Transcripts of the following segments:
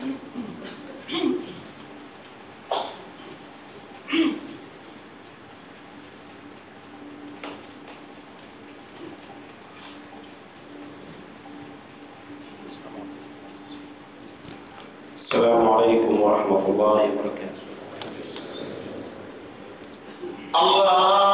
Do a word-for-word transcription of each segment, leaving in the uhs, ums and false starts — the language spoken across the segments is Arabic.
السلام عليكم ورحمة الله وبركاته. الله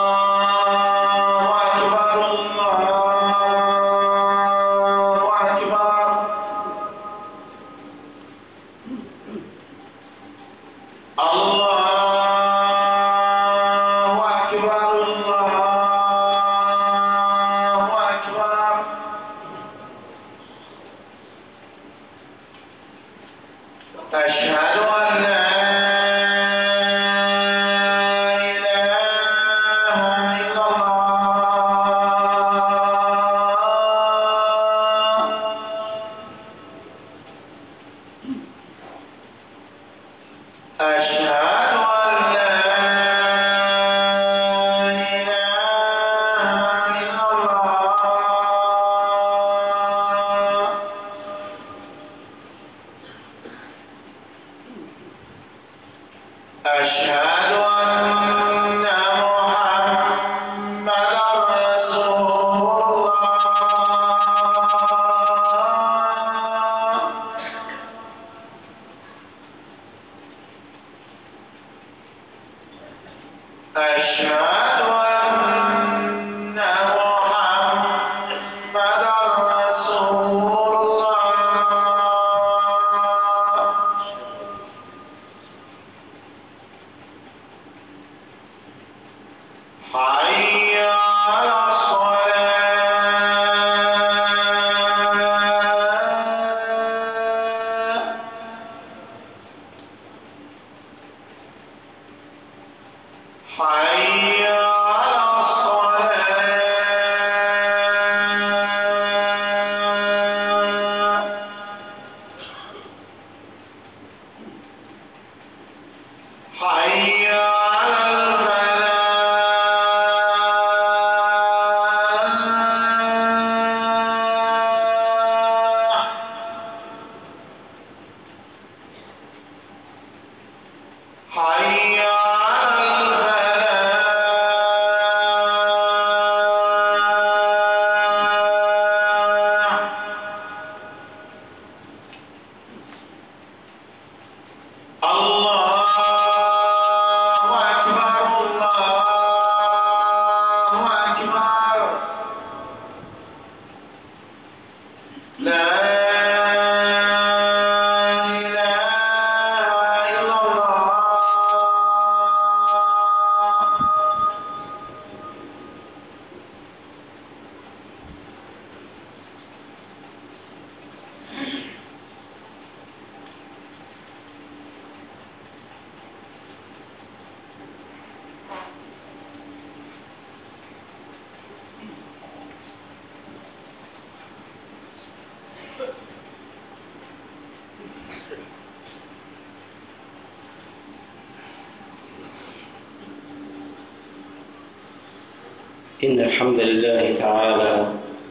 إن الحمد لله تعالى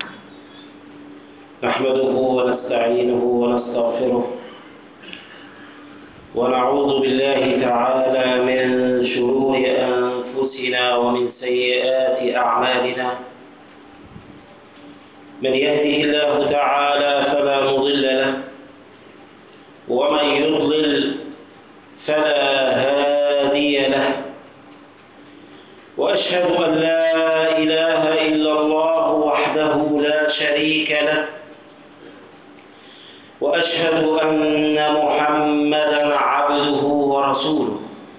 نحمده ونستعينه ونستغفره ونعوذ بالله تعالى من شرور أنفسنا ومن سيئات أعمالنا. من يهده الله تعالى فلا مضل له ومن يضلل فلا هادي له، وأشهد أن لا إله إلا الله وحده لا شريك له، وأشهد أن محمدًا عبده ورسوله.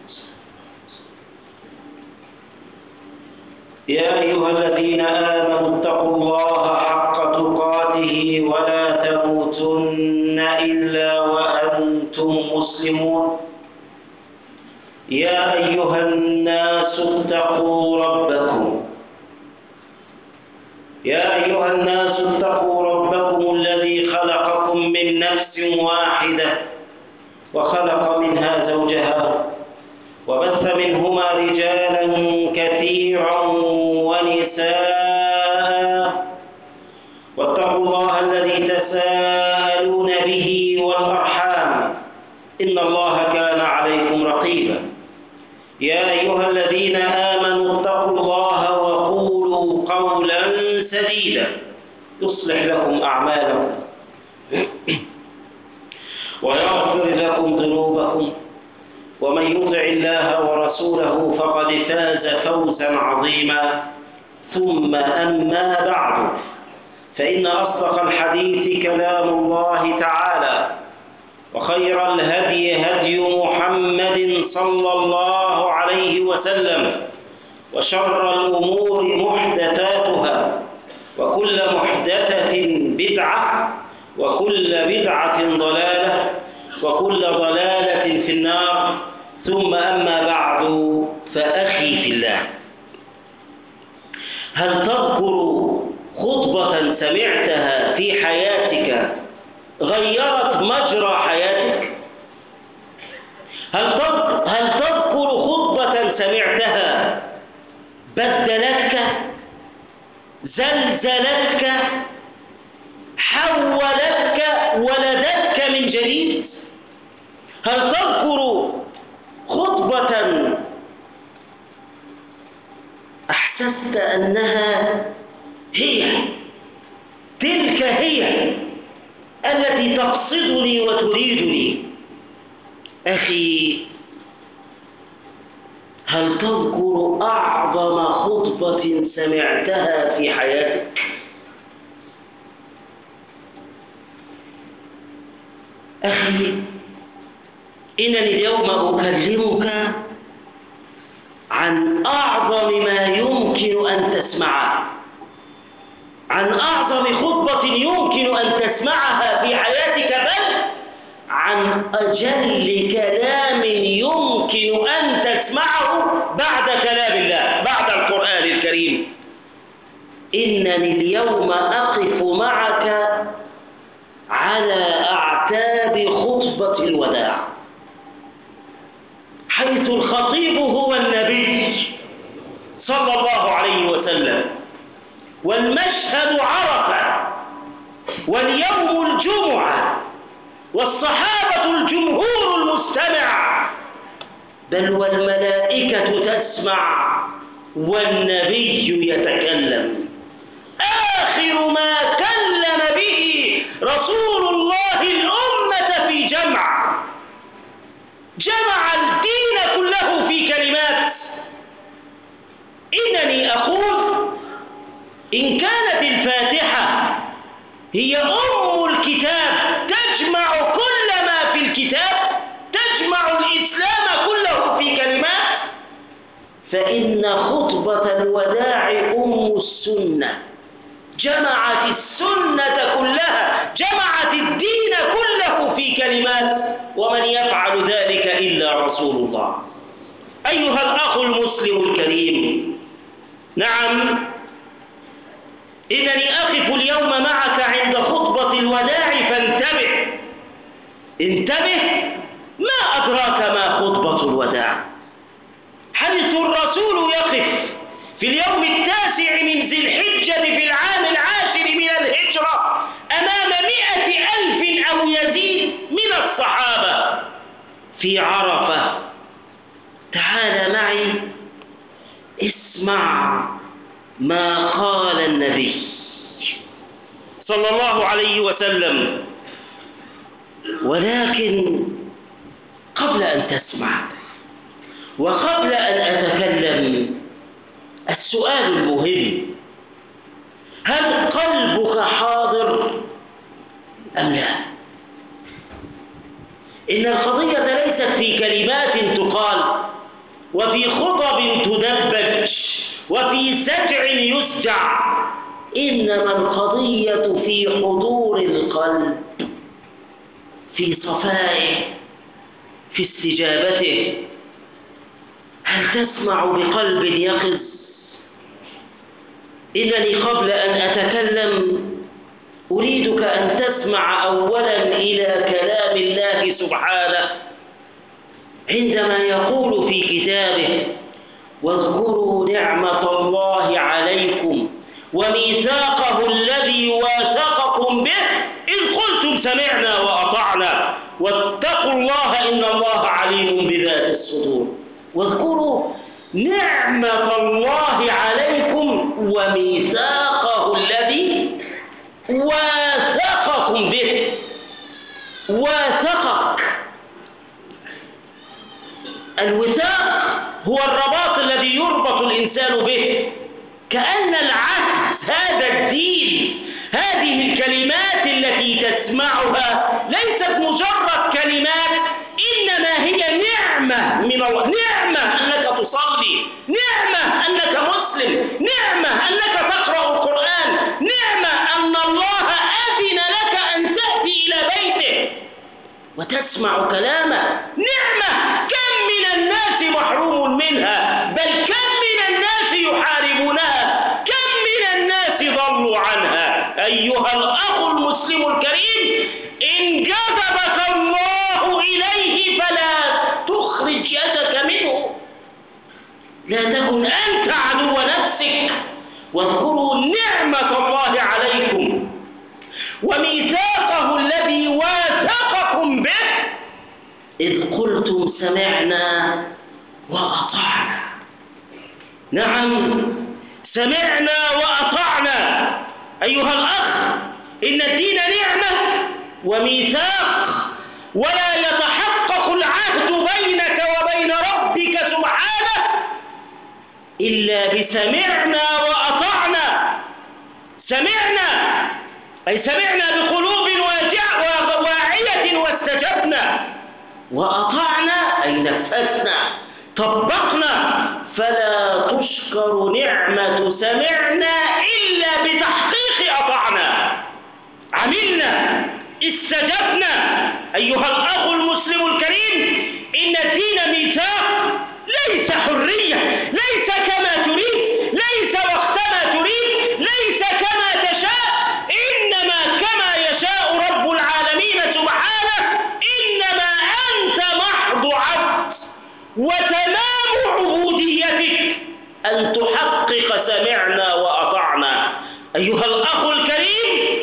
يا أيها الذين آمنوا اتقوا الله حق تقاته ولا تموتن إلا وأنتم مسلمون. يا أيها الناس اتقوا ربكم يا أيها الناس اتقوا ربكم الذي خلقكم من نفس واحدة وخلق منها زوجها وبث منهما رجالا كثيرا ونساء، واتقوا الله الذي تساءلون به والأرحام سديدا يصلح لكم أعمالكم ويغفر لكم ذنوبكم ومن يطع الله ورسوله فقد فاز فوزا عظيما. ثم أما بعد، فإن أصدق الحديث كلام الله تعالى، وخير الهدي هدي محمد صلى الله عليه وسلم، وشر الأمور محدثاتها، وكل محدثة بدعة، وكل بدعة ضلالة، وكل ضلالة في النار. ثم أما بعد، فأخي في الله، هل تذكر خطبة سمعتها في حياتك غيرت مجرى حياتك؟ هل هل تذكر خطبة سمعتها بدلتك، زلزلتك، حولتك، ولدتك من جديد؟ هل تذكر خطبة أحسست أنها هي تلك هي التي تقصدني وتريدني؟ أخي، هل تذكر أعظم خطبة سمعتها في حياتك؟ أخي، إنني اليوم أكلمك عن أعظم ما يمكن أن تسمعه، عن أعظم خطبة يمكن أن تسمعها في حياتك، بل عن أجل كلام يمكن أن تسمعه بعد كلام الله، بعد القرآن الكريم. إنني اليوم أقف معك على أعتاب خطبة الوداع، حيث الخطيب هو النبي صلى الله عليه وسلم، والمشهد عرفة، واليوم الجمعة، والصحابة الجمهور المستمع، بل والملائكة تسمع، والنبي يتكلم. آخر ما كلم به رسول الله الأمة في جمع، جمع الدين كله في كلمات. إنني أقول إن كانت الفاتحة هي أم الكتاب، تجمع كل ما في الكتاب، تجمع الإسلام كله في كلمات، فإن خطبة الوداع أم السنة، جمعت السنة كلها، جمعت الدين كله في كلمات، ومن يفعل ذلك إلا رسول الله. أيها الأخ المسلم الكريم، نعم، إنني أقف اليوم معك عند خطبة الوداع، فانتبه، انتبه، ما أدراك ما خطبة الوداع؟ حيث الرسول يقف في اليوم التاسع من ذي الحجة في العام العاشر من الهجرة أمام مئة ألف أو يزيد من الصحابة في عرفة. تعال معي، اسمع ما قال النبي صلى الله عليه وسلم. ولكن قبل أن تسمع وقبل أن أتكلم، السؤال المهم: هل قلبك حاضر أم لا؟ إن القضية ليست في كلمات تقال، وفي خطب تدبج، وفي سجع يسجع، إنما القضية في حضور القلب، في صفائه، في استجابته. هل تسمع بقلب يقظ؟ إنني قبل أن أتكلم أريدك أن تسمع أولا إلى كلام الله سبحانه عندما يقول في كتابه: واذكروا نعمة الله عليكم وميثاقه الذي واثقكم به إذ قلتم سمعنا وأطعنا واتقوا الله إن الله عليم بذات الصدور. واذكروا نعمة الله عليكم وميثاقه الذي واثقكم به. واثقك. الوثاق هو الرباط الذي يربط الإنسان به، كأن العهد هذا الدين، هذه الكلمات التي تسمعها ليست مجرد كلمات، إنما هي نعمة من الله. نعمة أنك تصلي، نعمة أنك مسلم، نعمة أنك تقرأ القرآن، نعمة أن الله أذن لك أن تأتي إلى بيته وتسمع كلامه، نعمة كم من الناس محروم منها، بل كم من الناس يحاربونها، كم من الناس ضلوا عنها. أيها الأخ المسلم الكريم، إن جذبك الله إليه فلا تخرج يدك منه، لا تكن أنت عدو نفسك. واذكروا نعمة الله عليكم وميثاقه الذي واثقكم به إذ قلتم سمعنا وأطعنا. نعم، سمعنا وأطعنا. أيها الأخ، إن الدين نعمة وميثاق، ولا يتحقق العهد بينك وبين ربك سبحانه إلا بسمعنا وأطعنا. سمعنا أي سمعنا بقلوب واعية واستجبنا، وأطعنا أي نفذنا طبقنا. فلا تشكر نعمة سمعنا إلا بتحقيق أطعنا، عملنا، استجبنا. أيها الأخ المسلم الكريم، إن الدين ميثاق، ليس حرية، ليس كما تريد، ليس وقتما تريد، ليس كما تشاء، إنما كما يشاء رب العالمين سبحانه. إنما أنت محض عبد، وتمام عبوديتك أن تحقق سمعنا وأطعنا. أيها الأخ الكريم،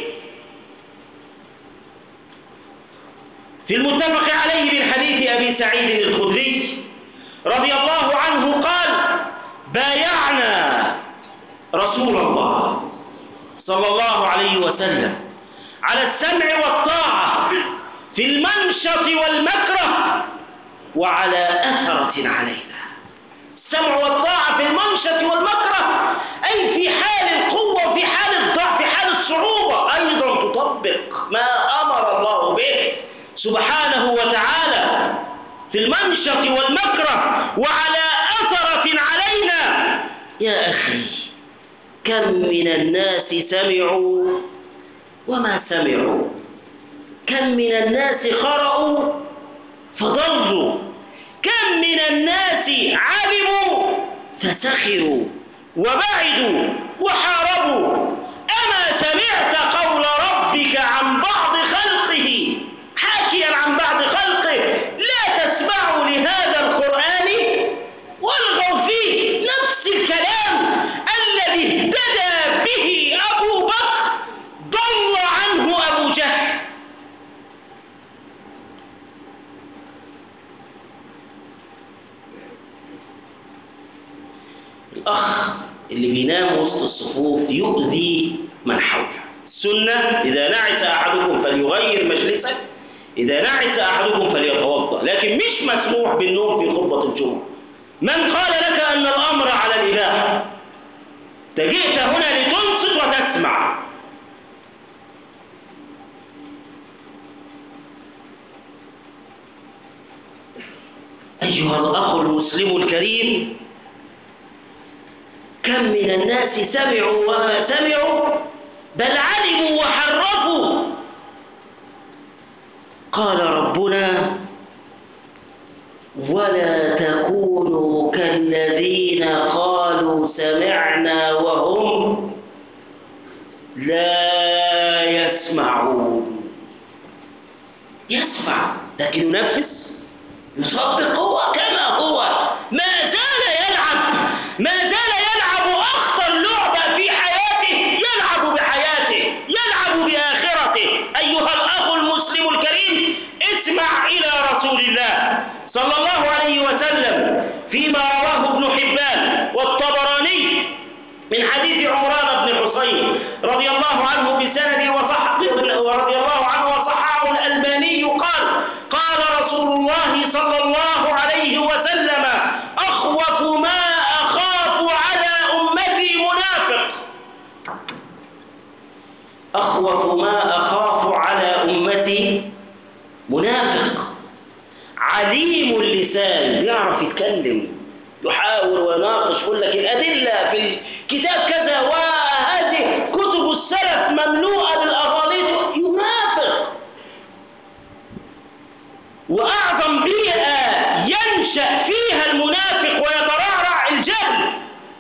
في المتفق عليه من حديث أبي سعيد الخدري رضي الله عنه قال: بايعنا رسول الله صلى الله عليه وسلم على السمع والطاعة في المنشط والمكره وعلى أثرة علينا. السمع والطاعة في المنشط والمكره أي في حال القوة وفي حال الضعف، في حال الصعوبة أيضا تطبق ما أمر الله به سبحانه وتعالى في المنشط والمكره وعلى أثرة علينا. يا أخي، كم من الناس سمعوا وما سمعوا، كم من الناس قرأوا فضلوا، كم من الناس علموا فسخروا وبعدوا وحاربوا. أما سمعت قول ربك عن بعض خلقه، حاكيا عن بعض خلقه: لا تسمعوا لهذا القرآن والغوا فيه. نفس الكلام الذي اهتدى به أبو بكر ضل عنه أبو جهل. الأخ اللي بينام وسط الصفوف يؤذي من حوله. السنة: إذا نعس أحدكم فليغير مجلسه، إذا نعس أحدكم فليتوضأ. لكن مش مسموح بالنوم في خطبة الجمعة. من قال لك أن الأمر على الإباحة؟ جئت هنا لتنصت وتسمع. أيها الأخ المسلم الكريم، كم من الناس سمعوا وما سمعوا، بل علموا وحرفوا. قال ربنا: ولا تكونوا كالذين قالوا سمعنا وهم لا يسمعون. يسمع لكن ينفذ، يصدق هو كما هو، ما زال يلعب، ما زال يلعب أخطر لعبة في حياته، يلعب بحياته، يلعب بآخرته. أيها الأخ المسلم الكريم، اسمع إلى رسول الله صلى الله عليه وسلم فيما رواه ابن حبان والطبراني من حديث عمران بن حصين رضي الله الله عنه بسنده وصح ورضي الله عنه وصححه الألباني قال قال رسول الله صلى الله عليه وسلم أخوف ما أخاف على أمتي منافق. أخوف ما أخاف على أمتي منافق عليم اللسان، يعرف يتكلم، يحاور ويناقش، يقول لك الأدلة في الكتاب كذا، وهذه كتب السلف مملوءة بالأغاليط. ينافق. وأعظم بيئة ينشأ فيها المنافق ويترعرع الجهل.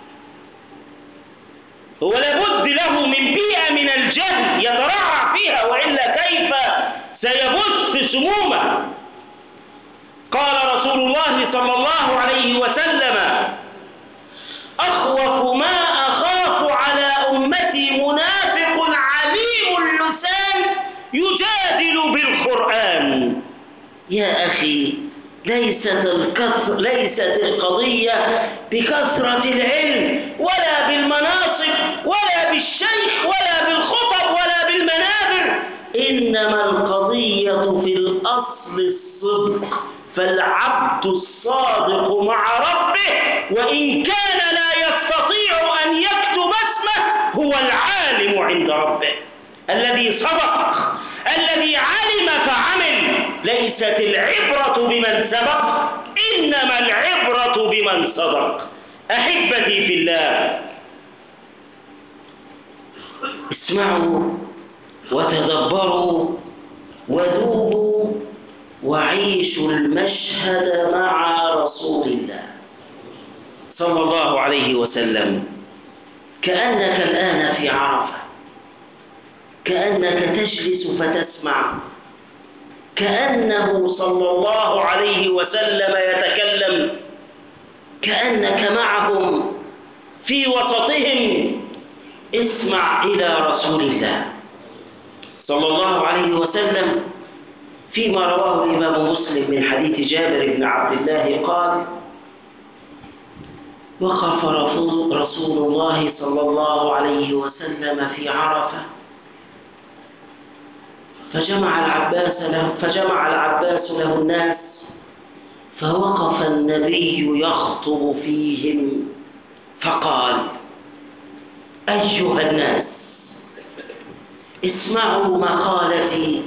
هو لابد له من بيئة من الجهل يترعرع فيها، وإلا كيف سيبث سمومه. قال رسول الله صلى الله عليه وسلم أخوف ما أخاف على أمتي منافق عليم اللسان يجادل بالقرآن. يا أخي، ليست الكثر ليست القضية بكثرة العلم ولا بالمناصب ولا بالشيخ ولا بالخطب ولا بالمنابر، إنما القضية في الأصل الصدق. فالعبد الصادق مع ربه وإن كان لا يستطيع أن يكتب اسمه هو العالم عند ربه الذي صدق، الذي علم فعمل. ليست العبرة بمن سبق، إنما العبرة بمن صدق. أحبتي في الله، اسمعوا وتدبروا وذوقوا وعيشوا المشهد مع رسول الله صلى الله عليه وسلم كأنك الآن في عرفة، كأنك تجلس فتسمع، كأنه صلى الله عليه وسلم يتكلم، كأنك معهم في وسطهم. اسمع إلى رسول الله صلى الله عليه وسلم فيما رواه الإمام مسلم من حديث جابر بن عبد الله قال وقف رسول الله صلى الله عليه وسلم في عرفة فجمع العباس له, فجمع العباس له الناس، فوقف النبي يخطب فيهم فقال أيها الناس اسمعوا مقالتي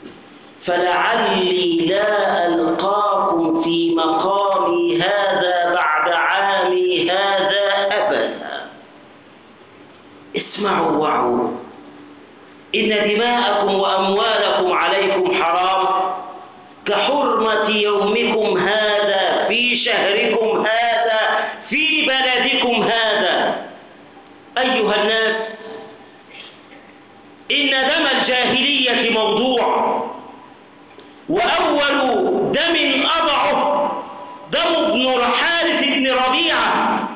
فلعلي لا ألقاكم في مقامي هذا بعد عامي هذا أبدا. اسمعوا وعوا، إن دماءكم وأموالكم عليكم حرام كحرمة يومكم هذا في شهركم هذا في بلدكم هذا. أيها الناس، إن دم الجاهلية موضوع، وأول دم أضعه دم ابن الحارث بن ربيعة،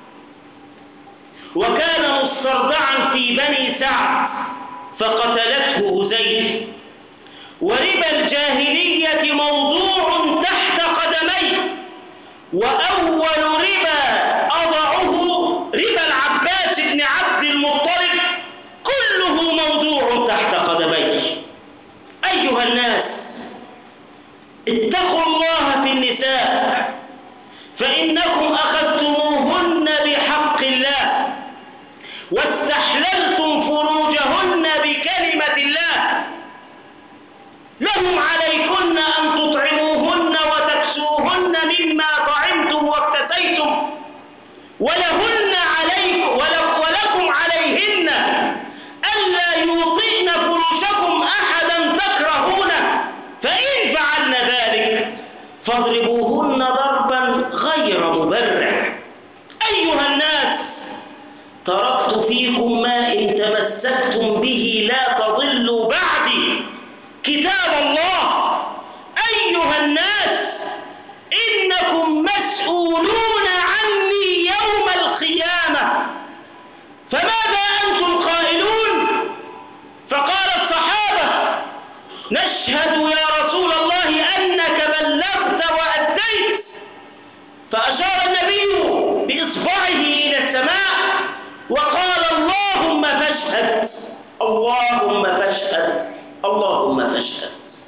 وكان مسترضعا في بني سعد فقتلته هزيل. وربا الجاهلية موضوع تحت قدميه، وأول ربا أضعه ربا العباس بن عبد المطلب، كله موضوع تحت قدميه. أيها الناس، اتقوا الله في النساء فإنكم أخذتموهن بحق الله واستحللتم فروجهن بكلمة الله. لهم عليكن أن تطعموهن وتكسوهن مما طعمتم واكتسيتم، ولهن عليكم ولكم عليهن ألا يوطئن فروشكم أحدا تكرهونه، فإن فعلن ذلك فاضربوهن ضربا غير مبرح. أيها الناس، تركت فيكم ما إن تمسكتم به لا تضلوا بعدي، كتاب الله. أيها الناس، إنكم مسؤولون عني يوم القيامة، فماذا أنتم قائلون؟ فقال الصحابة نشهد يا رسول الله أنك بلغت وأديت. فأشار النبي بإصبعه إلى السماء وقال اللهم فاشهد، اللهم فاشهد اللهم فاشهد.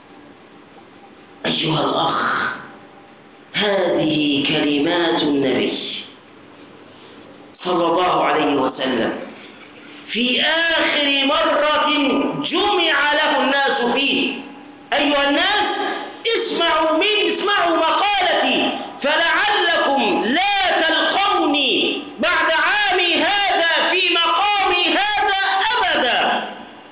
أيها الأخ، هذه كلمات النبي صلى الله عليه وسلم في آخر مرة جمع له الناس فيه. أيها الناس، اسمعوا من اسمعوا مقالتي فلعلكم لا تلقوني بعد عامي هذا في مقامي هذا أبدا.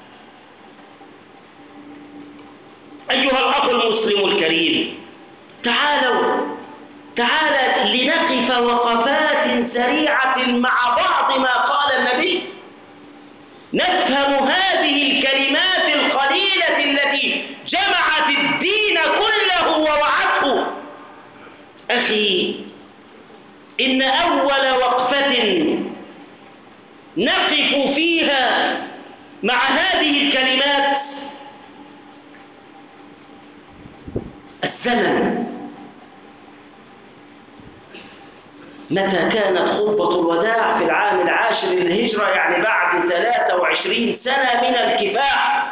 أيها الأخ المسلم الكريم، تعالوا تعال لنقف وقفات سريعة مع بعض ما قال النبي، نفهم هذه الكلمات القليلة التي جمعت الدين كله ووعته. أخي، إن أول وقفة نقف فيها مع هذه الكلمات الزمن. متى كانت خطبة الوداع؟ في العام العاشر للهجرة، يعني بعد ثلاثة وعشرين سنة من الكفاح.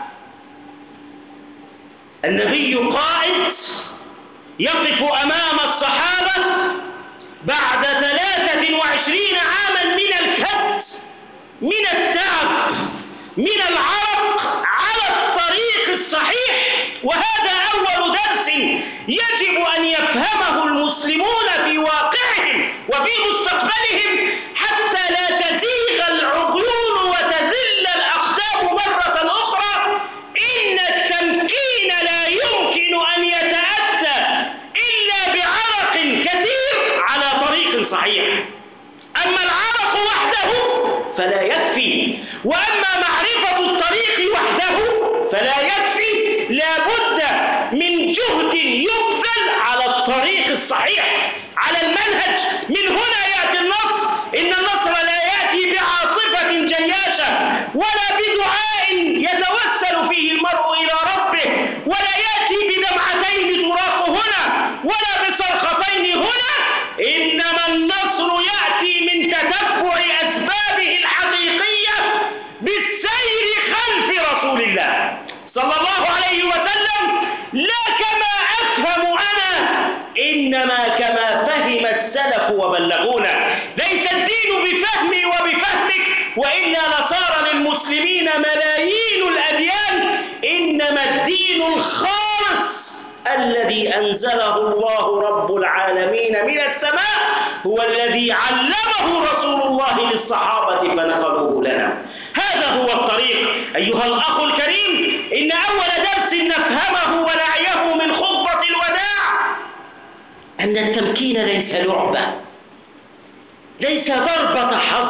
النبي قائد يقف أمام الصحابة بعد ثلاثة وعشرين عاما من الكد، من التعب، من العرق، على الطريق الصحيح. وهذا أول درس يجب أن يفهمه المسلمون في واقعهم وفي مستقبلهم، حتى لا تزيغ العقول وتزل الأقدام مرة أخرى. إن التمكين لا يمكن أن يتأتى إلا بعرق كثير على طريق صحيح. أما العرق وحده فلا يكفي، وأما معرفة الطريق وحده فلا يكفي. لا بد من جهد يبذل على الطريق الصحيح، على المنهج. من هنا يأتي النصر. إن النصر لا يأتي بعاصفة جياشة، ولا بدعاء يتوسل فيه المرء إلى ربه، ولا يأتي بدمعتين تراق هنا، ولا بصرختين هنا. إنما النصر يأتي من تتبع أسبابه الحقيقية بالسير خلف رسول الله صلى الله عليه وسلم، لا كما أفهم أنا، إنما كما فهم السلف وبلغونا. ليس الدين بفهمي وبفهمك، وإلا لصار للمسلمين ملايين الأديان. إنما الدين الخالص الذي أنزله الله رب العالمين من السماء هو الذي علمه رسول الله للصحابة فنقلوه لنا. هذا هو الطريق. أيها الأخ الكريم، إن أول درس نفهمه ونعيه من خطبة الوداع أن التمكين ليس لعبة، ليس ضربة حظ،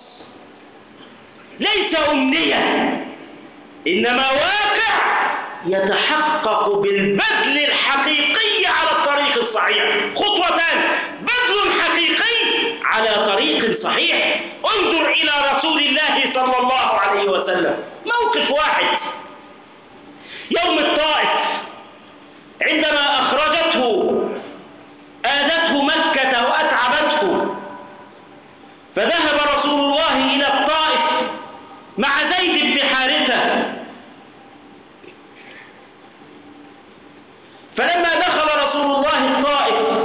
ليس أمنية، إنما واقع يتحقق بالبذل الحقيقي على الطريق الصحيح. خطوتان: بذل حقيقي على طريق صحيح. انظر إلى رسول الله صلى الله عليه وسلم، موقف واحد يوم الطائف عندما أخرجته آذته مكة وأتعبته، فذهب رسول الله إلى الطائف مع زيد بن حارثة. فلما دخل رسول الله الطائف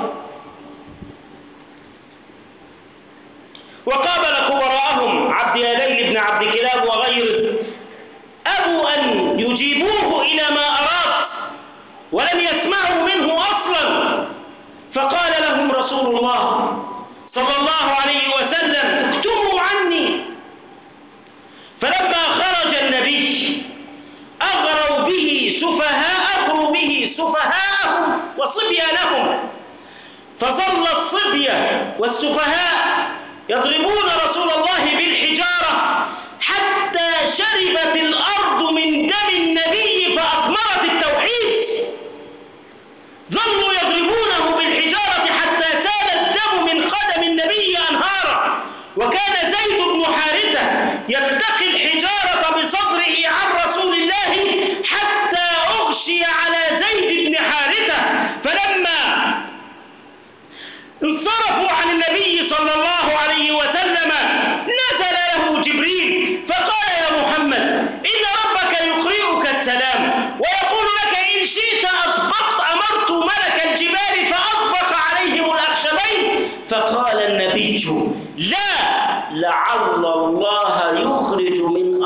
وقابل كبراءهم عبد ياليل بن عبد كلاب وغيره، أبوا أن يجيبوه إلى ما أراد ولم يسمعوا منه أصلا. فقال لهم رسول الله صلى الله عليه وسلم: اكتموا عني. فلما خرج النبي أغروا به سفهاء أغروا به سفهاءهم وصبيانهم، فظل الصبية والسفهاء يضربون رسول الله بالحجارة حتى شربت الأرض من دم النبي فأثمرت التوحيد. ظلوا يضربونه بالحجارة حتى سال الدم من قدم النبي أنهارا. وكان زيد بن حارثة يتقي الحجارة بصدره عن رسول الله حتى أغشي على زيد بن حارثة. فلما انصرفوا عن النبي صلى الله عليه وسلم نزل له جبريل فقال: يا محمد،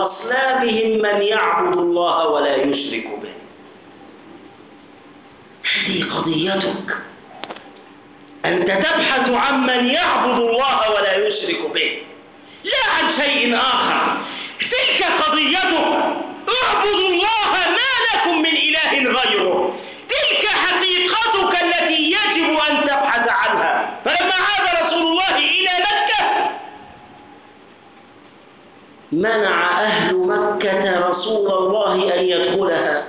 أصلابهم من يعبد الله ولا يشرك به. هذه قضيتك، أنت تبحث عن من يعبد الله ولا يشرك به، لا عن شيء آخر. تلك قضيتك، اعبدوا الله ما لكم من إله غيره. تلك حقيقتك التي يجب أن تبحث عنها. فلما عاد رسول الله إلى مكة منع أهل مكة رسول الله أن يدخلها،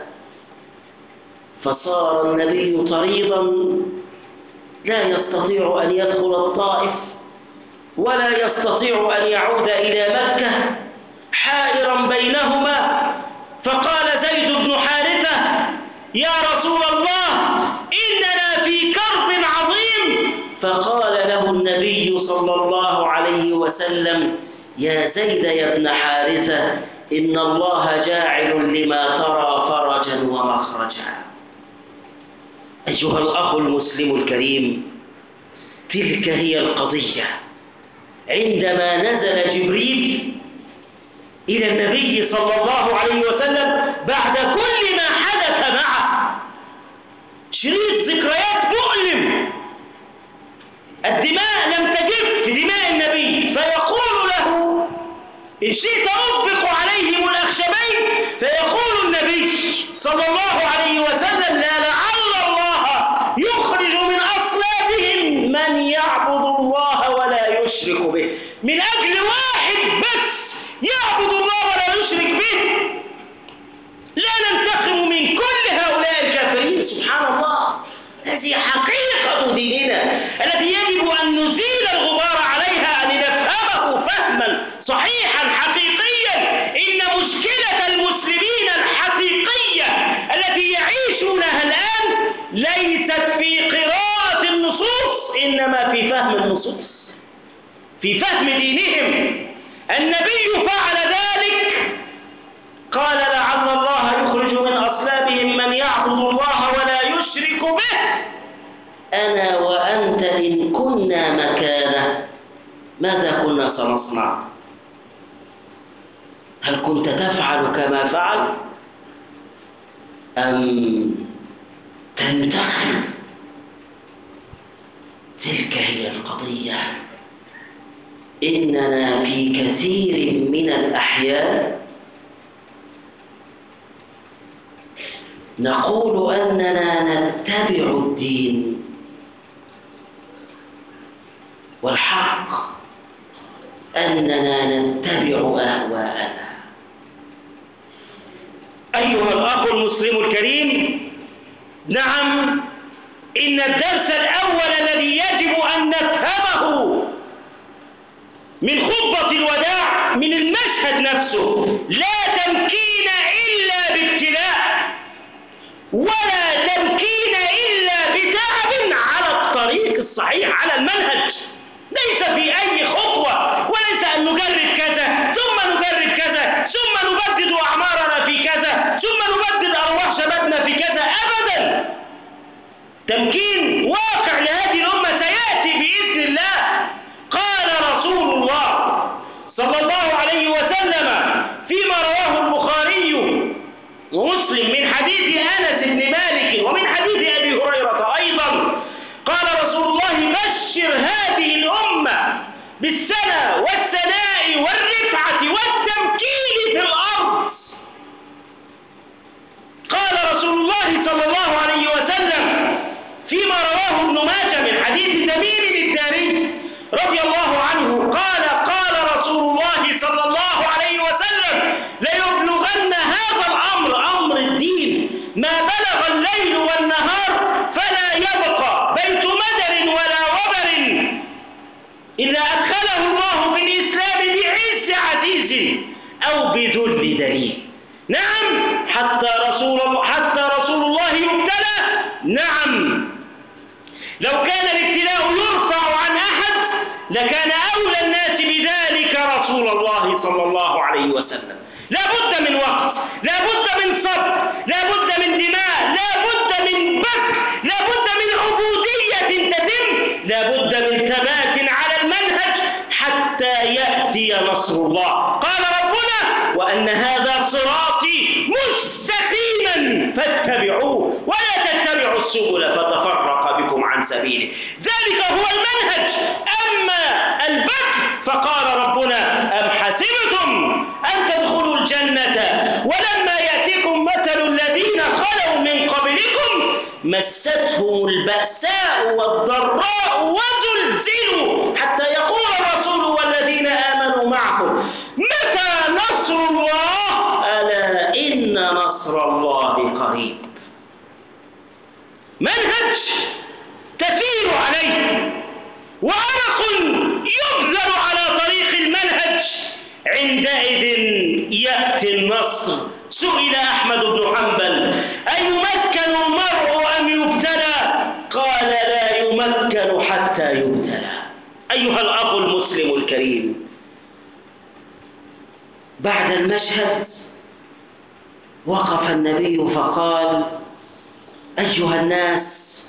فصار النبي طريضا لا يستطيع أن يدخل الطائف ولا يستطيع أن يعود إلى مكة، حائرا بينهما. فقال زيد بن حارثة: يا رسول الله إننا في كرب عظيم. فقال له النبي صلى الله عليه وسلم: يا زيد يا ابن حارثة، إن الله جاعل لما ترى فرجا ومخرجا. أيها الأخ المسلم الكريم، تلك هي القضية. عندما نزل جبريل إلى النبي صلى الله عليه وسلم بعد كل ما حدث معه، شريط ذكريات مؤلم، الدماء لم تجف في دماء النبي، فيقول له: إن شئت أطبق عليهم الأخشبين. فيقول النبي صلى الله عليه وسلم: لا لعل الله يخرج من أصلابهم من يعبد الله ولا يشرك به. من أجل واحد بس يعبد الله ولا يشرك به لا ننتقم من كل هؤلاء الكافرين. سبحان الله، هذه حقيقة ديننا التي يجب أن نزيل الغبار عليها، أن نفهمه فهما صحيحا حقيقيا. إن مشكلة المسلمين الحقيقية التي يعيشونها الآن ليست في قراءة النصوص، إنما في فهم النصوص، في فهم دينهم. النبي فعل ذلك، قال: لعل الله يخرج من أصلابهم من يعبد الله ولا يشرك به. أنا وأنت إن كنا مكانه ماذا كنا سنصنع؟ هل كنت تفعل كما فعل أم تنتقم؟ تلك هي القضية. إننا في كثير من الأحيان نقول أننا نتبع الدين، والحق أننا نتبع أهواءنا. أيها الأخ المسلم الكريم، نعم، إن الدرس الأول الذي يجب أن نفهمه من خطبة الوداع، من المشهد نفسه: لا تمكين إلا بابتلاء، ولا تمكين إلا بتعب على الطريق الصحيح، على المنهج. ليس في أي خطوة، وليس أن نجرب كذا ثم نجرب كذا ثم نبدد أعمارنا في كذا ثم نبدد أرواح شبابنا في كذا. أبدا، تمكين واقع لهذه الأمة سيأتي بإذن الله. قال رسول الله صلى الله عليه وسلم فيما رواه البخاري ومسلم من حديث أنس بن مالك ومن حديث أبي هريرة أيضا، قال رسول الله: بشر هذه الأمة بالسنة والثناء والرفعة والتمكين في الأرض. قال رسول الله صلى الله عليه وسلم فيما رواه ابن ماجه من حديث تميم الداري رضي الله عنه، قال: قال رسول الله صلى الله عليه وسلم: ليبلغن هذا الأمر، أمر الدين، ما بلغ الليل والنهار، فلا يبقى بيت مدر ولا وبر إلا أدخله الله بالإسلام بعز عزيز أو بذل دليل. نعم، حتى رسول حتى رسول الله يبتلى. نعم، لو كان الابتلاء يرفع عن أحد لكان أولى الناس بذلك رسول الله صلى الله عليه وسلم. لا بد من وقت، لا بد من صبر، لا بد من دماء، لا بد من بذل، لا بد من عبودية تتم، لا بد من ثبات على المنهج حتى يأتي نصر الله. قال ربنا: وأن هذا صراطي مستقيما فاتبعوه ولا تتبعوا السبل فتفرق بكم عن سبيله. ذلك هو المنهج. أما البكر فقال ربنا أم حسبتم أن تدخلوا الجنة ولما يأتيكم مثل الذين خلوا من قبلكم مستهم البأساء والضراء وزلزلوا حتى يقول الرسول والذين آمنوا معه متى نصر الله ألا إن نصر الله قريب. منهج تسير عليه وعرق يبذل على طريق المنهج، عندئذ يأتي النصر. سئل أحمد بن حنبل أيمكن المرء أم يبتلى؟ قال لا يمكن حتى يبتلى. أيها الأخ المسلم الكريم، بعد المشهد وقف النبي فقال أيها الناس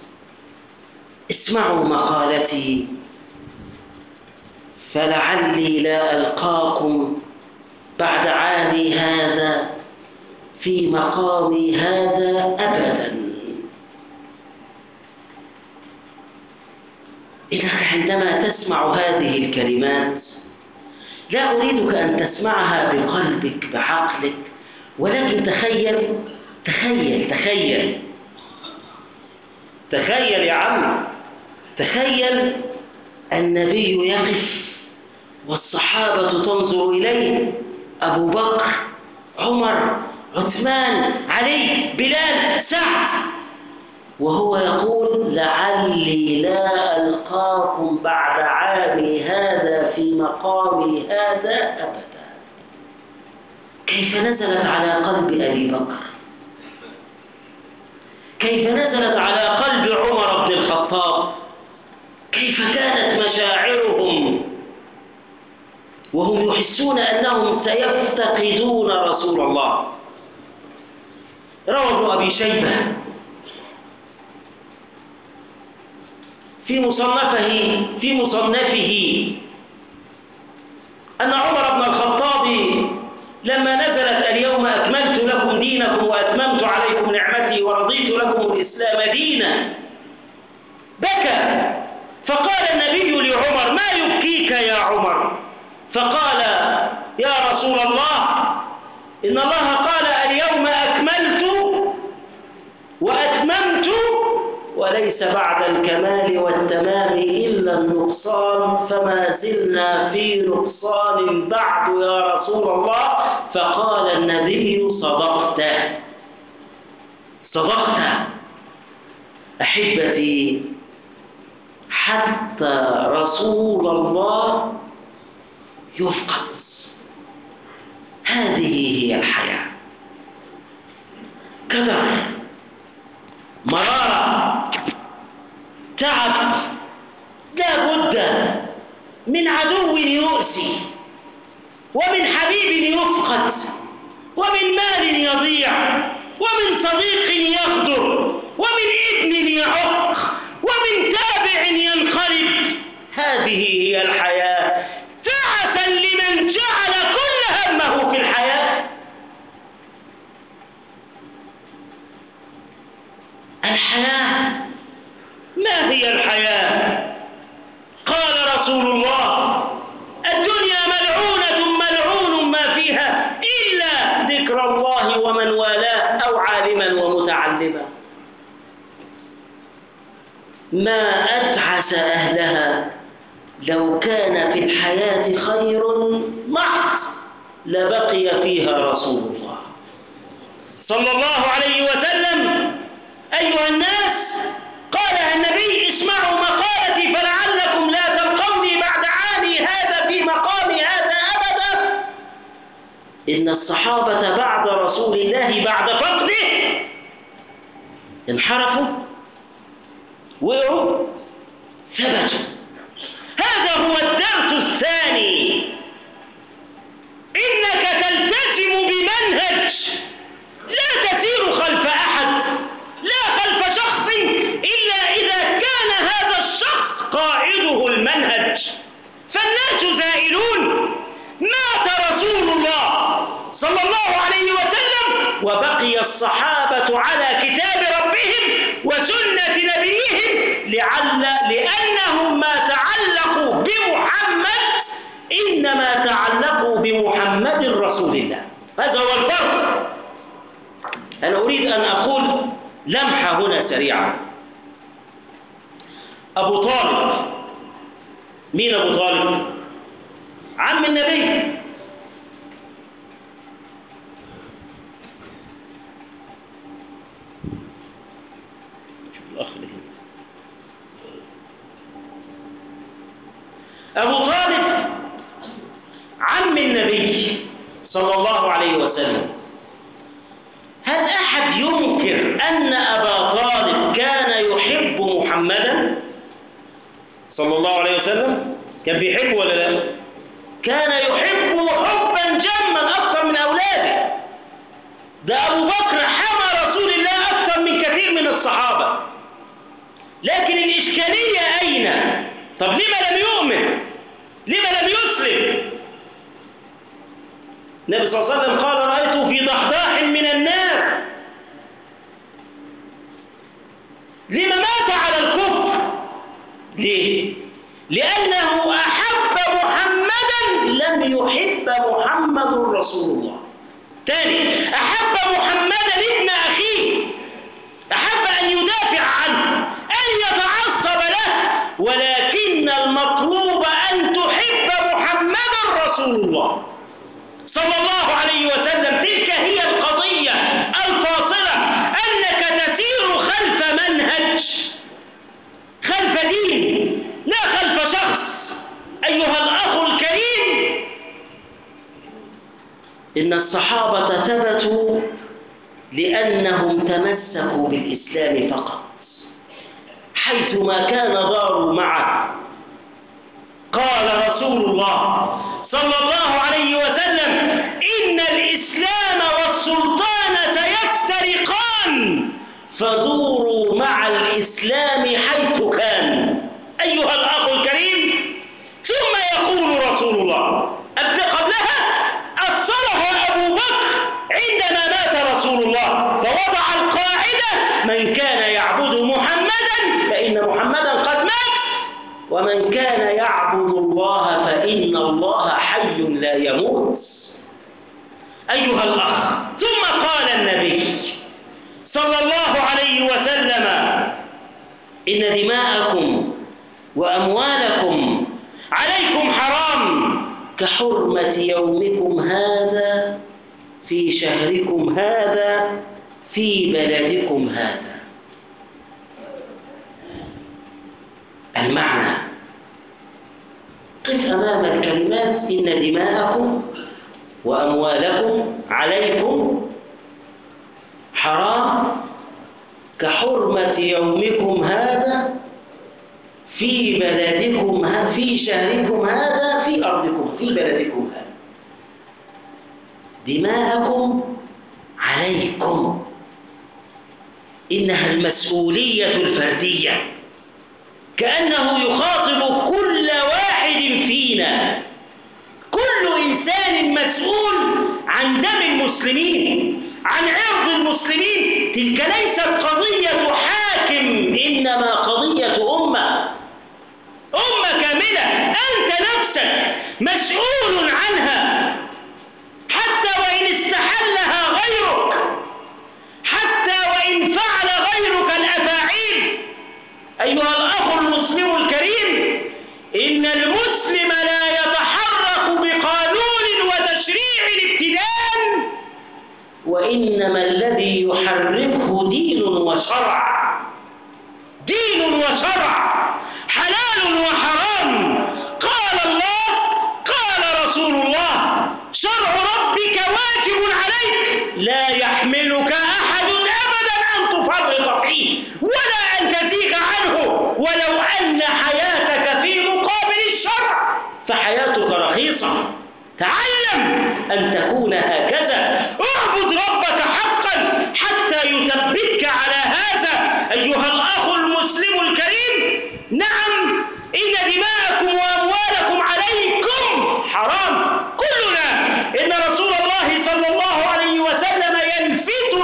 اسمعوا مقالتي فلعلي لا ألقاكم بعد عامي هذا في مقامي هذا أبدا. إنك عندما تسمع هذه الكلمات لا أريدك أن تسمعها بقلبك بعقلك، ولكن تخيل تخيل تخيل تخيل يا عم، تخيل النبي يقف والصحابة تنظر إليه، أبو بكر، عمر، عثمان، علي، بلال، سعد، وهو يقول لعلي لا ألقاكم بعد عامي هذا في مقامي هذا أبدا. كيف نزلت على قلب أبي بكر؟ كيف نزلت على قلب عمر بن الخطاب؟ كيف كانت مشاعرهم وهم يحسون أنهم سيفتقدون رسول الله؟ روى ابن أبي شيبة في مصنفه في مصنفه أن عمر بن الخطاب لما نزلت اليوم أكملت لكم دينكم وأتممت عليكم نعمتي ورضيت لكم الإسلام دينا بكى، فقال النبي لعمر ما يبكيك يا عمر؟ فقال يا رسول الله إن الله قال اليوم أكملت وأتممت وليس بعد الكمال والتمام إلا النقصان فما زلنا في نقصان بعد يا رسول الله. فقال النبي صدقت صدقت. أحبتي، حتى رسول الله يفقد. هذه هي الحياة، كدر، مرارة، تعب، لا بد من عدو يؤسي ومن حبيب يفقد ومن مال يضيع ومن صديق يغدر ومن ابن يعق ومن تابع ينقلب. هذه هي الحياة. تعسا لمن جعل كل همه في الحياة. الحياة ما هي الحياة؟ قال رسول الله الدنيا ملعونة ملعون ما فيها إلا ذكر الله ومن والاه أو عالما ومتعلما. ما أتعس أهلها. لو كان في الحياة خير محض لبقي فيها رسول الله صلى الله عليه وسلم. أيها الناس، قال النبي اسمعوا مقالتي فلعلكم لا تلقوني بعد عامي هذا في مقامي هذا أبدا. إن الصحابة بعد رسول الله بعد فقده انحرفوا، وقعوا، ثبتوا. هذا هو الدرس الثاني. إنك تلتزم بمنهج، لا تسير خلف أحد، لا خلف شخص إلا إذا كان هذا الشخص قائده المنهج. فالناس زائلون. مات رسول الله صلى وبقي الصحابة على كتاب ربهم وسنة نبيهم لعل لأنهم ما تعلقوا بمحمد إنما تعلقوا بمحمد رسول الله. هذا هو الفرق. أنا أريد أن أقول لمحة هنا سريعة. أبو طالب، مين أبو طالب؟ عم النبي. أبو طالب عم النبي صلى الله عليه وسلم. هل أحد ينكر أن أبا طالب كان يحب محمدا صلى الله عليه وسلم؟ كان بيحبه ولا لا؟ كان يحبه حبا جما أكثر من أولاده. ده أبو بكر حمى رسول الله أكثر من كثير من الصحابة. لكن الإشكالية أين؟ طب لما لم يؤمن؟ لما لم يسلم؟ النبي صلى الله عليه وسلم قال رأيته في ضحضاح من النار. لما مات على الكفر؟ ليه؟ لأنه أحب محمدا لم يحب محمد رسول الله. ثاني، أحب محمدا ابن أخيه، أحب أن يدافع عنه، أن يتعصب له، ولكن المطلوب أن تحب محمدا رسول الله صلى الله عليه وسلم. تلك هي القضية الفاصلة، أنك تسير خلف منهج، خلف دين، لا خلف شخص. أيها الأخ الكريم، إن الصحابة ثبتوا لأنهم تمسكوا بالإسلام فقط، حيثما كان داروا معه. قال رسول الله صلى الله عليه وسلم: إن الإسلام والسلطان سيفترقان فدوروا مع الإسلام حيث كان. أيها الأخ الكريم، ثم يقول رسول الله قبلها أصلها أبو بكر عندما مات رسول الله، فوضع القاعدة: من كان يعبد محمدا فإن محمدا قد مات، ومن كان يعبد الله فإن الله حي لا يموت. أيها الأخ، ثم قال النبي صلى الله عليه وسلم: إن دماءكم وأموالكم عليكم حرام كحرمة يومكم هذا في شهركم هذا في بلدكم هذا. المعنى: قف أمام الكلمات: إن دماءكم وأموالكم عليكم حرام كحرمة يومكم هذا في بلدكم هذا في شهركم هذا في أرضكم في بلدكم هذا. دماءكم عليكم، إنها المسؤولية الفردية، كأنه يخاطب كل واحد فينا. كل إنسان مسؤول عن دم المسلمين، عن عرض المسلمين. تلك ليست قضية حاكم، إنما قضية أمة، أمة كاملة. أنت نفسك مسؤول عنها، حتى وإن استحلها غيرك، حتى وإن فعل غيرك الأفاعيل. أيها الأخ المسلم الكريم، إن المسلم لا يتحرك بقانون وتشريع ابتداء، وإنما الذي يحركه دين وشرع. دين وشرع، حلال وحرام. قال الله، قال رسول الله: شرع ربك واجب عليك، لا يحملك أحد أبدا أن تفرط فيه ولا أن تزيغ عنه، ولو أن حياتك في مقابل الشرع فحياتك رخيصة. تعلم أن تكون هكذا. اعبد ربك حقا حتى يثبتك على هذا. أيها الأخ المسلم الكريم، نعم، إن دماءكم وأموالكم عليكم حرام. كلنا إن رسول الله صلى الله عليه وسلم يلفت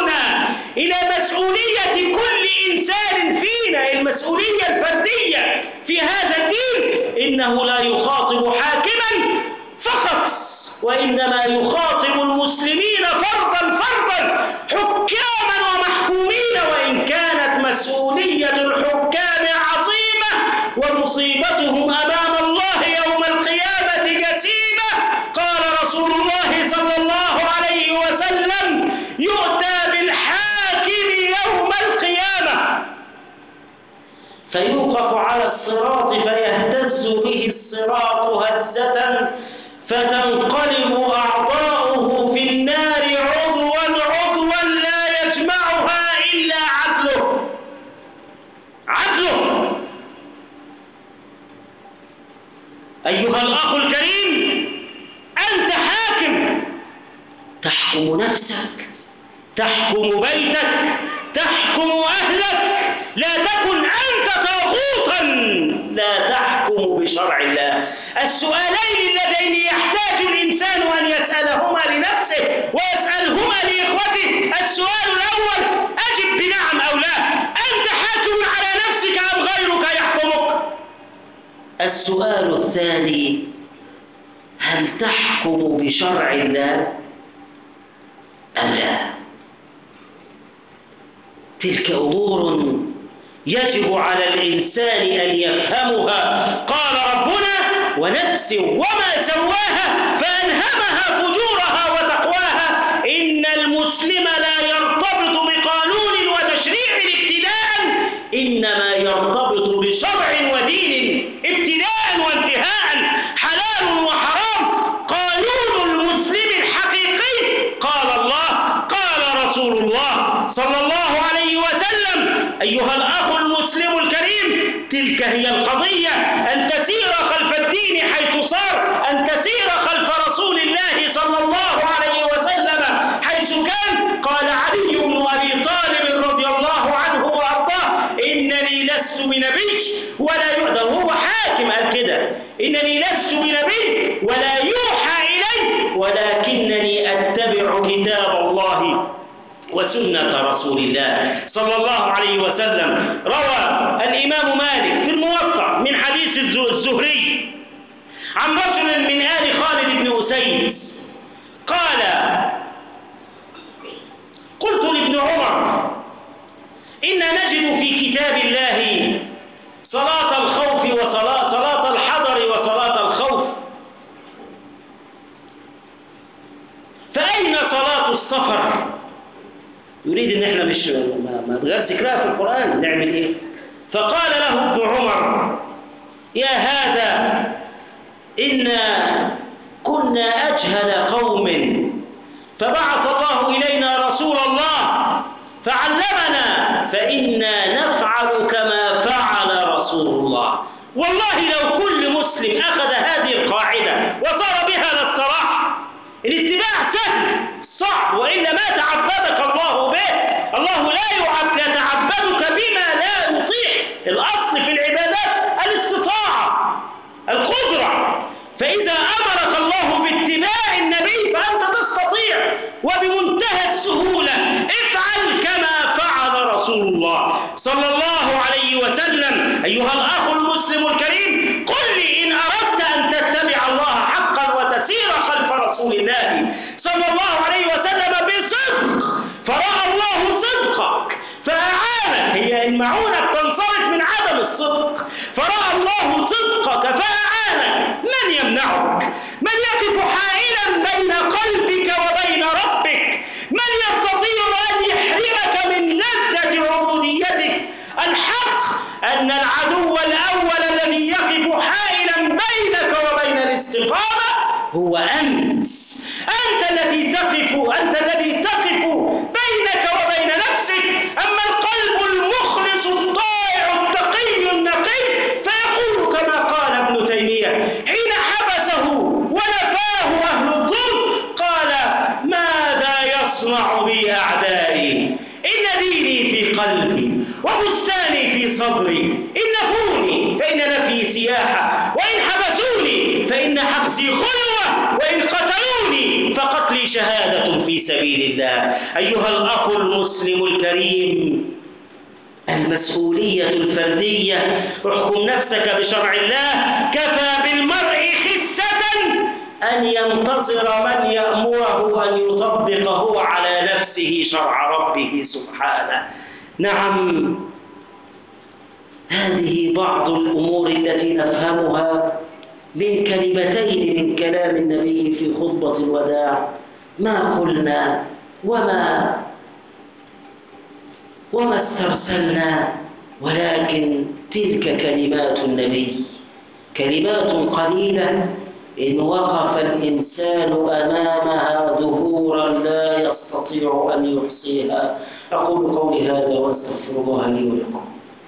إنه لا يخاطب حاكما فقط، وإنما يخاطب المسلمين فردا فردا، حكاما ومحكومين، وإن كانت مسؤولية الحكام عظيمة ومصيبتهم أمام الله يوم القيامة جسيمة. قال رسول الله صلى الله عليه وسلم: يؤتى بالحاكم يوم القيامة فيوقف على الصراط فيهتز به الصراط هزة فتنقلب أعضاؤه في النار عضوا عضوا لا يجمعها إلا عدله. عدله. أيها الأخ الكريم، أنت حاكم، تحكم نفسك، تحكم بيتك، تحكم أهلك، لا تكن أنت طاغوتا، لا تحكم بشرع الله. السؤالين اللذين يحتاج الإنسان أن يسألهما لنفسه ويسألهما لإخوته: السؤال الأول أجب بنعم أو لا، أنت حاكم على نفسك أم غيرك يحكمك؟ السؤال الثاني: هل تحكم بشرع الله أم لا؟ تلك أمور يجب على الإنسان أن يفهمها. قال ربنا: ونفس وما سواها فألهمها فجورها وتقواها. إن المسلم لا يرتبط بقانون وتشريع ابتداء، إنما يرتبط بشرع ودين ابتداء وانتهاء، حلال وحرام. قانون المسلم الحقيقي قال الله، قال رسول الله صلى الله عليه وسلم. أيها الأخ المسلم الكريم، تلك هي القضية، أن تسير خلف الدين حيث صار، أن تسير خلف رسول الله صلى الله عليه وسلم حيث كان. قال علي بن أبي طالب رضي الله عنه وأرضاه: إنني لست بنبي ولا يؤذى، وهو حاكم قال كده: إنني لست بنبي ولا يوحى إلي، ولكنني أتبع كتاب الله وسنة رسول الله صلى الله عليه وسلم. روى الإمام مالك في الموطأ من حديث الزهري عن رجل من آل خالد بن أسيد قال: قلت لابن عمر: إنا نجد في كتاب الله صلاة الخوف وصلاة صلاة الحضر وصلاة الخوف، فأين صلاة السفر؟ يريد ان احنا مش ما تغير تكرار في القرآن، نعمل ايه؟ فقال له ابن عمر: يا هذا، إنا كنا أجهل قوم فبعث الله إلينا رسول الله فعلمنا، فإنا نفعل كما فعل رسول الله. والله لو كل مسلم أخذ هذه القاعدة وصار بها لاستراح. الاتباع سهل، صعب، وإلا ما تعبدك الله به. الله لا يتعبدك بما لا يطيق. الأصل في العبادات الاستطاعة، القدرة. فإذا أمرك الله باتباع النبي فأنت تستطيع وبمنتهى السهولة. افعل كما فعل رسول الله صلى الله عليه وسلم. أيها الأخ المسلم الكريم، قل لي إن أردت أن تتبع الله حقا وتسير خلف رسول الله صلى الله عليه وسلم بصدق، فرأى الله صدقك فأعانك. هي المعونة تنصرف من عدم الصدق. فرأى الله صدقك فأعانك. من يمنعك؟ من يقف حائلا بين قلبك وبين ربك؟ من يستطيع أن يحرمك من لذة عبوديتك؟ الحق أن العدو الأول الذي يقف حائلا بينك وبين الاستقامة هو أنت. أنت الذي تقف أنت الذي تقف بينك وبين نفسك. أما القلب المخلص الطائع التقي النقي فيقول كما قال ابن تيمية حين حبسه ونفاه أهل الظلم: قال: ماذا يصنع بي أعدائي؟ إن ديني في قلبي وبستاني في صدري، إن نفوني فإن نفي سياحة، وإن حبسوني فإن حبسي خلوة، وإن قتلوني فقتلي شهادة في سبيل الله. أيها الأخ المسلم الكريم، المسؤولية الفردية. احكم نفسك بشرع الله. كفى بالمرء خسة أن ينتظر من يأمره أن يطبقه على نفسه شرع ربه سبحانه. نعم، هذه بعض الأمور التي نفهمها من كلمتين من كلام النبي في خطبة الوداع. ما قلنا وما وما استرسلنا، ولكن تلك كلمات النبي، كلمات قليلة إن وقف الإنسان أمامها ظهورا لا يستطيع أن يحصيها. أقول قولي هذا واستغفر الله لي ولكم.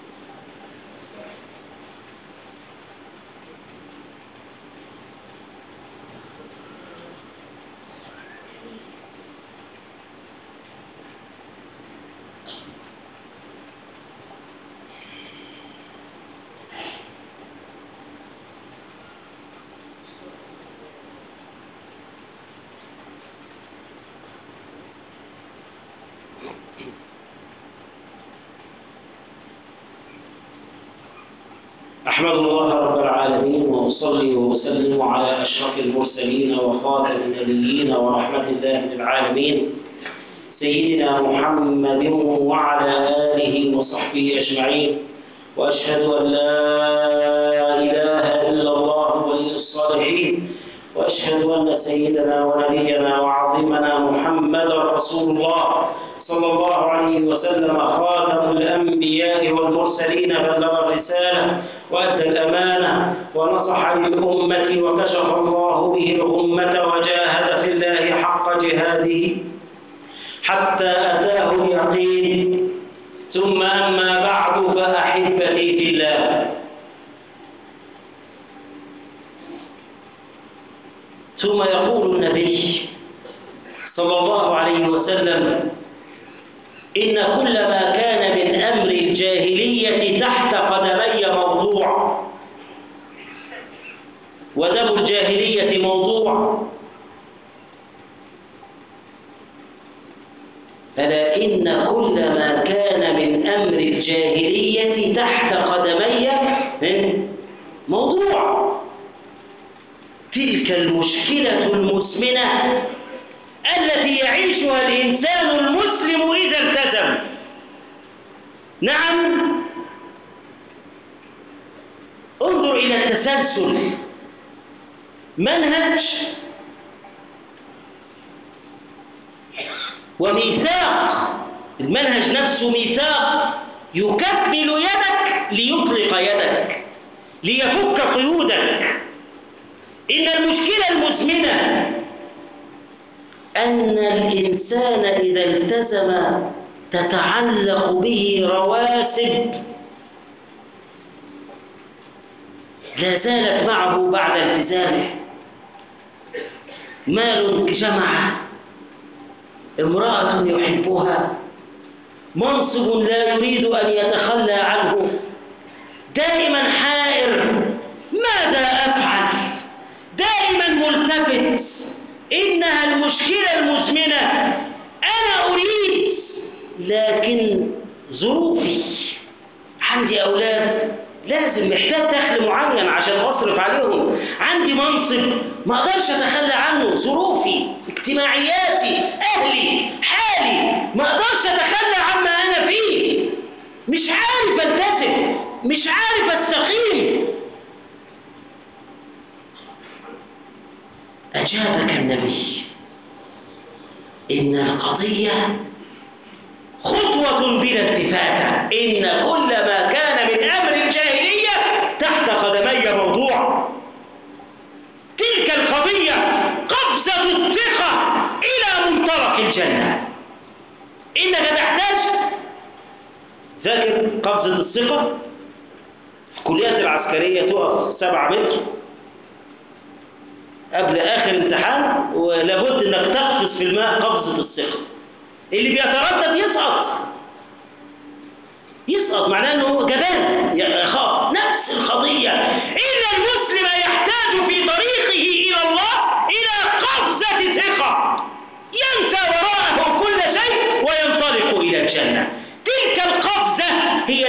أحمد الله رب العالمين وأصلي وأسلم على أشرف المرسلين وخاتم النبيين ورحمة الله للعالمين سيدنا محمد وعلى آله وصحبه أجمعين. وأشهد أن لا إله إلا الله ولي الصالحين، وأشهد أن سيدنا ونبينا وعظيمنا محمد رسول الله صلى الله عليه وسلم خاتم الأنبياء والمرسلين، بلغ الرسالة وأدى الأمانة ونصح للأمة وكشف الله به الأمة وجاهد في الله حق جهاده حتى أتاه اليقين. ثم أما بعد فأحبتي في الله، ثم يقول النبي صلى الله عليه وسلم: إن كل ما كان من أمر الجاهلية تحت قدمي موضوع. ودم الجاهلية موضوع. ألا إن كل ما كان من أمر الجاهلية تحت قدمي موضوع. تلك المشكلة المزمنة التي يعيشها الإنسان المسلم إذا التزم. نعم، انظر إلى التسلسل. منهج وميثاق. المنهج نفسه ميثاق يكمل يدك ليطلق يدك، ليفك قيودك. إن المشكلة المزمنة أن الإنسان إذا التزم تتعلق به رواسب لا زالت معه بعد التزامه. مال جمع، امرأة يحبها، منصب لا يريد أن يتخلى عنه، دائما حائر ماذا أفعل، دائما ملتفت. إنها المشكلة المزمنة. أنا أريد، لكن ظروفي، عندي أولاد لازم محتاج دخل معين عشان أصرف عليهم، عندي منصب ما أقدرش أتخلى عنه، ظروفي، اجتماعياتي، أهلي، حالي، ما أقدرش أتخلى عما أنا فيه. مش عارف ألتزم، مش عارف أستقيم. أجابك النبي: إن القضية خطوة بلا التفاتة. إن كل ما كان من أمر الجاهلية تحت قدمي موضوع. تلك القضية قفزة الثقة إلى منطلق الجنة. إنك تحتاج، ذاكر قفزة الثقة. في الكليات العسكرية تقف سبعة متر قبل آخر امتحان، ولابد أنك تقفز في الماء قفزة الثقة. اللي بيتردد يسقط. يسقط معناه أنه جبان، يخاف. نفس القضية. إن المسلم يحتاج في طريقه إلى الله إلى قفزة ثقة، ينسى وراءه كل شيء وينطلق إلى الجنة. تلك القفزة هي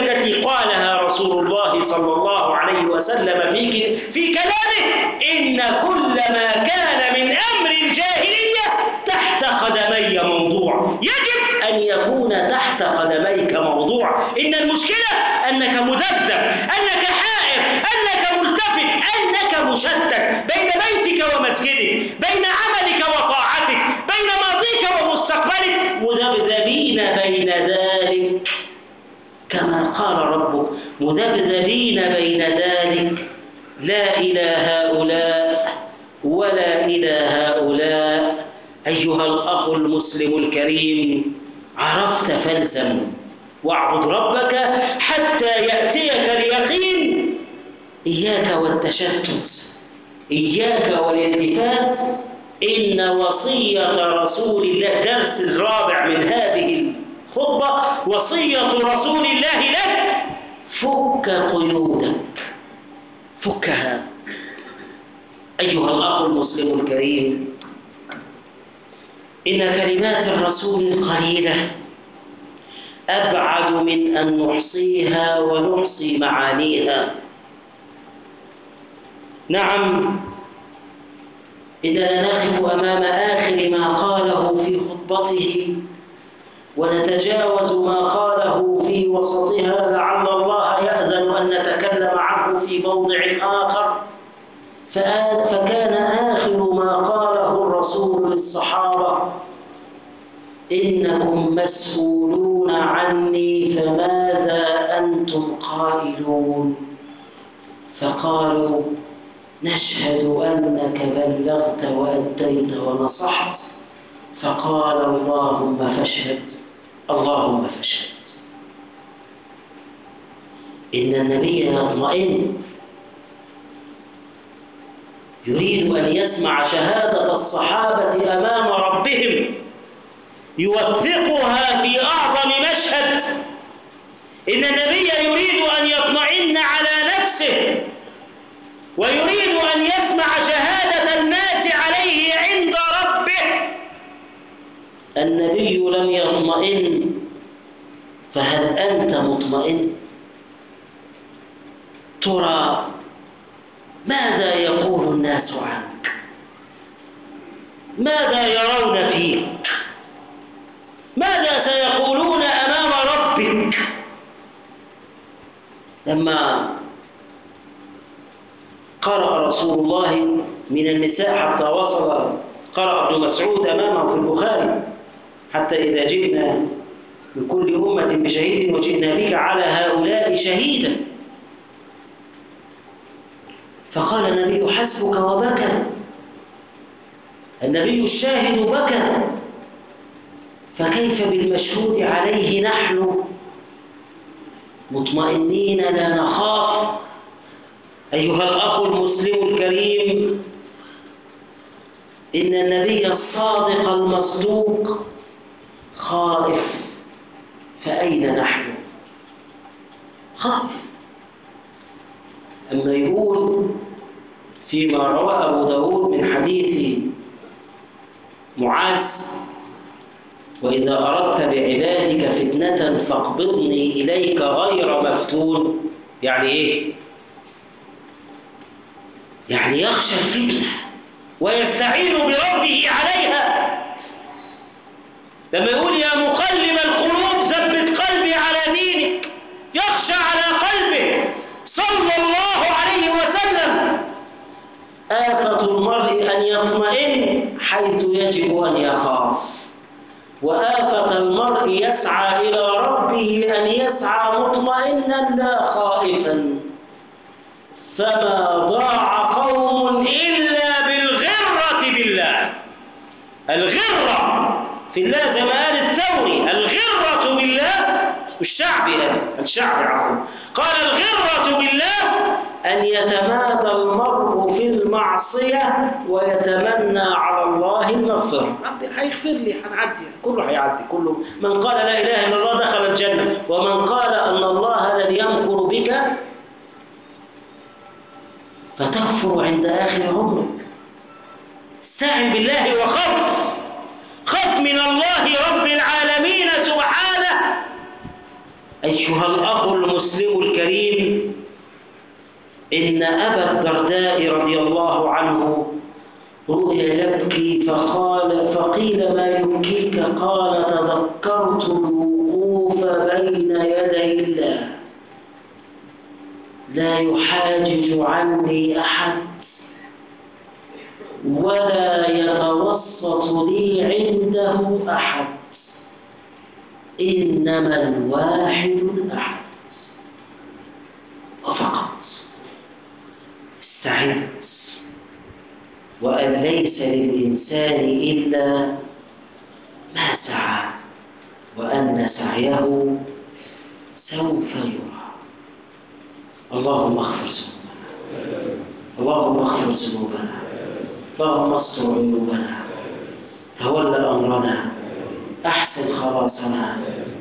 صلى الله عليه وسلم في في كلامه: إن كل ما كان من أمر الجاهلية تحت قدمي موضوع. يجب أن يكون تحت قدميك موضوع. إن المشكلة أنك مذبذب، أنك حائر، أنك ملتفت، أنك مشتت بين بيتك ومسجدك، بين عملك وطاعتك، بين ماضيك ومستقبلك، مذبذبين بين ذلك كما قال ربك: مذبذبين بين ذلك لا إلى هؤلاء ولا إلى هؤلاء. أيها الأخ المسلم الكريم، عرفت فالزم واعبد ربك حتى يأتيك اليقين. إياك والتشتت، إياك والالتفات. إن وصية رسول الله، درس الرابع من هذه الخطبة، وصية رسول الله لك: فك قيودك، فكها. أيها الأخ المسلم الكريم، إن كلمات الرسول القليلة أبعد من أن نحصيها ونحصي معانيها. نعم، إذا نقف أمام آخر ما قاله في خطبته ونتجاوز ما قاله في وسطها، لعل الله يأذن أن نتكلم عنه في موضع آخر. فكان آخر ما قاله الرسول للصحابة: إنكم مسؤولون عني فماذا أنتم قائلون؟ فقالوا: نشهد أنك بلغت وأديت ونصحت. فقال: اللهم فاشهد، اللهم فاشهد. إن النبي يطمئن، يريد أن يسمع شهادة الصحابة أمام ربهم، يوثقها في أعظم مشهد. إن النبي يريد أن يطمئن على نفسه، ويريد أن يسمع شهادة الناس عليه عند ربه. النبي لم يطمئن، فهل أنت مطمئن؟ ترى ماذا يقول الناس عنك؟ ماذا يرون فيك؟ ماذا سيقولون أمام ربك؟ لما قرأ رسول الله من النساء حتى وصل، قرأ ابن مسعود أمامه في البخاري: حتى إذا جئنا من كل أمة بشهيد وجئنا بك على هؤلاء شهيدا. فقال النبي: حسبك، وبكى. النبي الشاهد بكى، فكيف بالمشهود عليه نحن مطمئنين لا نخاف؟ أيها الأخ المسلم الكريم، إن النبي الصادق المصدوق خائف، فأين نحن؟ خائف. أما يقول فيما روى أبو داود من حديث معاذ: وإذا أردت بعبادك فتنة فاقبضني إليك غير مفتون. يعني إيه؟ يعني يخشى الفتنة ويستعين بربه عليها. لما يقول: يا مقلب القلوب ثبت قلبي على دينك، يخشى على قلبه صلى الله عليه وسلم. آفة المرء أن يطمئن حيث يجب أن يخاف، وآفة المرء يسعى إلى ربه أن يسعى مطمئنا لا خائفا. فما ضاع قوم إلا بالغرة بالله. الغرة في الله زي ما قال الثوري: الغرة بالله. الشعبي هذا الشعبي عفوا قال: الغرة بالله أن يتمادى المرء في المعصية ويتمنى على الله المغفرة. ربي هيغفر لي، هنعدي، كله هيعدي، كله. من قال لا إله إلا الله دخل الجنة، ومن قال أن الله لن يمكر بك فتغفر عند آخر عمرك. استعن بالله وخف، خف من الله رب العالمين سبحانه. أيها الأخ المسلم الكريم، إن أبا الدرداء رضي الله عنه رؤي يبكي فقال فقيل ما يبكيك؟ قال تذكرت الوقوف بين يدي الله لا يحاجج عني أحد ولا يتوسط لي عنده أحد، إنما الواحد الأحد. وفقط استعد وأن ليس للإنسان إلا ما سعى وأن سعيه سوف يرى. اللهم اغفر ذنوبنا، اللهم اغفر ذنوبنا، اللهم استر عيوبنا، تولى أمرنا، أحسن خلاصنا،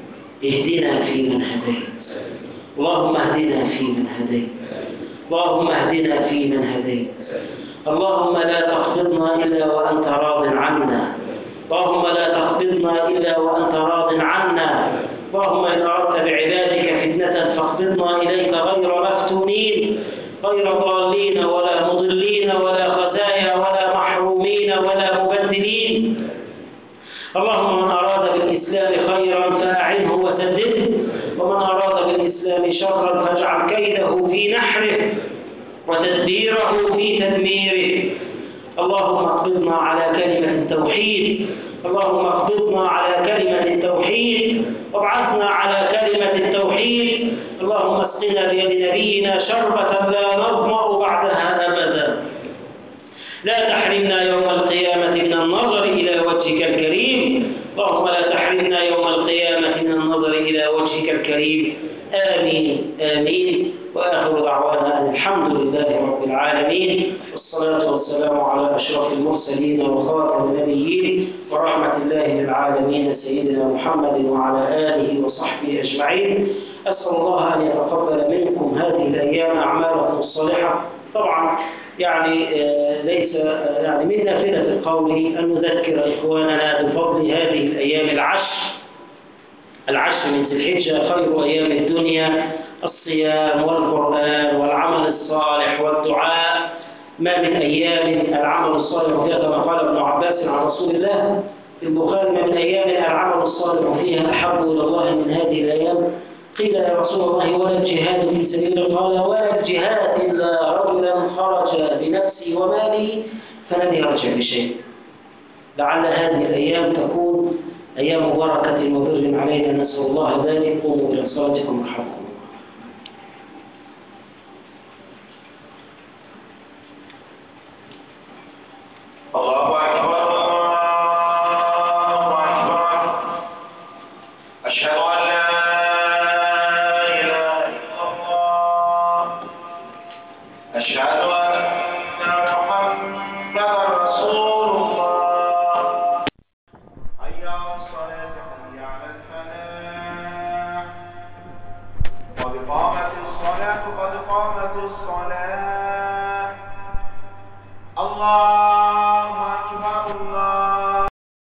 اهدنا فيمن هديت، اللهم اهدنا فيمن هديت، اللهم اهدنا فيمن هديت، اللهم لا تقبضنا إلا وأنت راض عنا، اللهم لا تقبضنا إلا وأنت راض عنا، اللهم إن أردت بعبادك فتنة فاقبضنا إليك غير مفتونين، غير ضالين ولا مضلين ولا خزايا ولا محرومين ولا مبدلين. اللهم من أراد بالإسلام خيرا فأعنه وسدده، ومن أراد بالإسلام شرا فاجعل كيده في نحره وتدبيره في تدميره. اللهم اقبضنا على كلمة التوحيد، اللهم اقبضنا على كلمة التوحيد وابعثنا على كلمة التوحيد. اللهم اسقنا بيد نبينا شربة لا نظمأ بعدها أبدا. لا تحرمنا يوم القيامة من النظر إلى وجهك الكريم، اللهم لا تحرمنا يوم القيامة من النظر إلى وجهك الكريم. آمين آمين. وآخر دعوانا أن الحمد لله رب العالمين، والصلاة والسلام على أشرف المرسلين وخاتم النبيين ورحمة الله للعالمين سيدنا محمد وعلى آله وصحبه أجمعين. أسأل الله أن يتقبل منكم هذه الأيام أعمالكم الصالحة. طبعا يعني ليس يعني من نافلة القول أن نذكر إخواننا بفضل هذه الأيام العشر العشر من ذي الحجة، خير أيام الدنيا، الصيام والقرآن والعمل الصالح والدعاء. ما من أيام العمل الصالح فيها كما قال ابن عباس عن رسول الله في البخاري: ما من أيام العمل الصالح فيها أحب إلى الله من هذه الأيام. قيل يا رسول الله ولا الجهاد في سبيله؟ قال ولا الجهاد إلا رجلا خرج بنفسه وماله فلم يرجع بشيء. لعل هذه الأيام تكون أيام بركة وبر علينا، نسأل الله ذلك. قوموا إلى صلاتكم رحمكم. الله أكبر الله أكبر. أشهد أن لا إله إلا الله. أشهد أن محمدا رسول الله. حي على الصلاة حي على الفلاح. قد قامت الصلاة قد قامت الصلاة. الله